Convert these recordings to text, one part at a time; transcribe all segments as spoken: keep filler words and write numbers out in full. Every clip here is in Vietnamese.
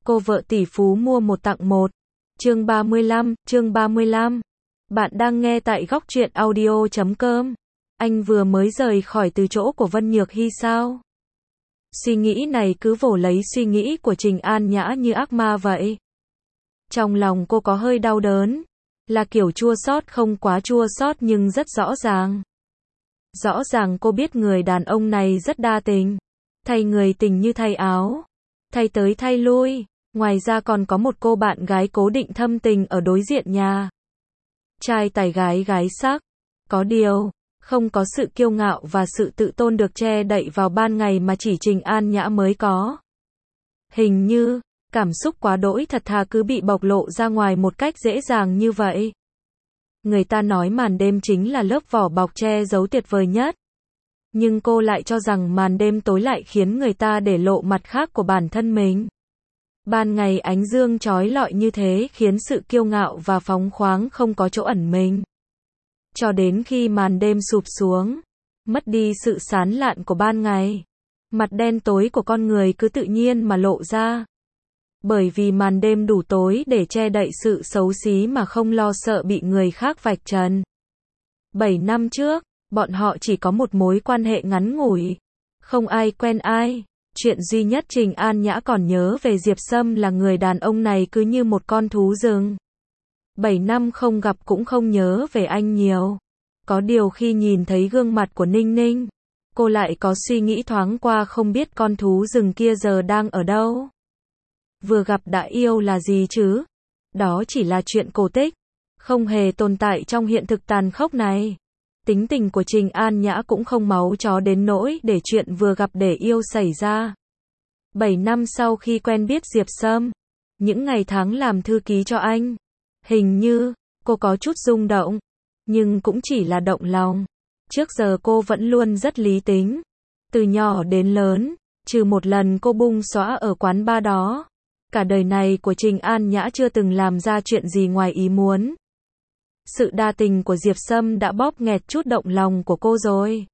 Cô vợ tỷ phú mua một tặng một. Chương ba mươi lăm, chương ba mươi lăm. Bạn đang nghe tại góc truyện audio chấm com. Anh vừa mới rời khỏi từ chỗ của Vân Nhược Hy sao? Suy nghĩ này cứ vồ lấy suy nghĩ của Trình An Nhã như ác ma vậy. Trong lòng cô có hơi đau đớn, là kiểu chua xót không quá chua xót nhưng rất rõ ràng. Rõ ràng cô biết người đàn ông này rất đa tình, thay người tình như thay áo, thay tới thay lui, ngoài ra còn có một cô bạn gái cố định thâm tình ở đối diện nhà. Trai tài gái gái sắc, có điều, không có sự kiêu ngạo và sự tự tôn được che đậy vào ban ngày mà chỉ Trình An Nhã mới có. Hình như, cảm xúc quá đỗi thật thà cứ bị bộc lộ ra ngoài một cách dễ dàng như vậy. Người ta nói màn đêm chính là lớp vỏ bọc che giấu tuyệt vời nhất. Nhưng cô lại cho rằng màn đêm tối lại khiến người ta để lộ mặt khác của bản thân mình. Ban ngày ánh dương chói lọi như thế khiến sự kiêu ngạo và phóng khoáng không có chỗ ẩn mình. Cho đến khi màn đêm sụp xuống, mất đi sự sán lạn của ban ngày, mặt đen tối của con người cứ tự nhiên mà lộ ra. Bởi vì màn đêm đủ tối để che đậy sự xấu xí mà không lo sợ bị người khác vạch trần. Bảy năm trước, bọn họ chỉ có một mối quan hệ ngắn ngủi, không ai quen ai. Chuyện duy nhất Trình An Nhã còn nhớ về Diệp Sâm là người đàn ông này cứ như một con thú rừng. Bảy năm không gặp cũng không nhớ về anh nhiều. Có điều khi nhìn thấy gương mặt của Ninh Ninh, cô lại có suy nghĩ thoáng qua không biết con thú rừng kia giờ đang ở đâu. Vừa gặp đã yêu là gì chứ? Đó chỉ là chuyện cổ tích, không hề tồn tại trong hiện thực tàn khốc này. Tính tình của Trình An Nhã cũng không máu chó đến nỗi để chuyện vừa gặp để yêu xảy ra. Bảy năm sau khi quen biết Diệp Sâm, những ngày tháng làm thư ký cho anh, hình như cô có chút rung động, nhưng cũng chỉ là động lòng. Trước giờ cô vẫn luôn rất lý tính, từ nhỏ đến lớn, trừ một lần cô bung xõa ở quán bar đó, cả đời này của Trình An Nhã chưa từng làm ra chuyện gì ngoài ý muốn. Sự đa tình của Diệp Sâm đã bóp nghẹt chút động lòng của cô rồi.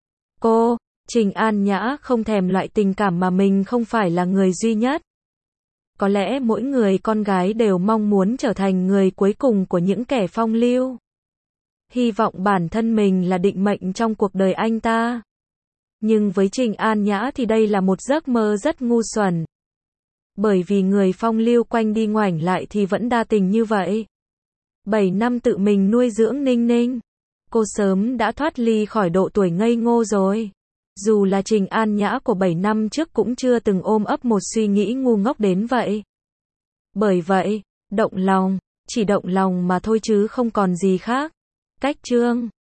Cô, Trình An Nhã không thèm loại tình cảm mà mình không phải là người duy nhất. Có lẽ mỗi người con gái đều mong muốn trở thành người cuối cùng của những kẻ phong lưu. Hy vọng bản thân mình là định mệnh trong cuộc đời anh ta. Nhưng với Trình An Nhã thì đây là một giấc mơ rất ngu xuẩn. Bởi vì người phong lưu quanh đi ngoảnh lại thì vẫn đa tình như vậy. Bảy năm tự mình nuôi dưỡng Ninh Ninh, cô sớm đã thoát ly khỏi độ tuổi ngây ngô rồi. Dù là Trình An Nhã của bảy năm trước cũng chưa từng ôm ấp một suy nghĩ ngu ngốc đến vậy. Bởi vậy, động lòng, chỉ động lòng mà thôi chứ không còn gì khác. Cách chương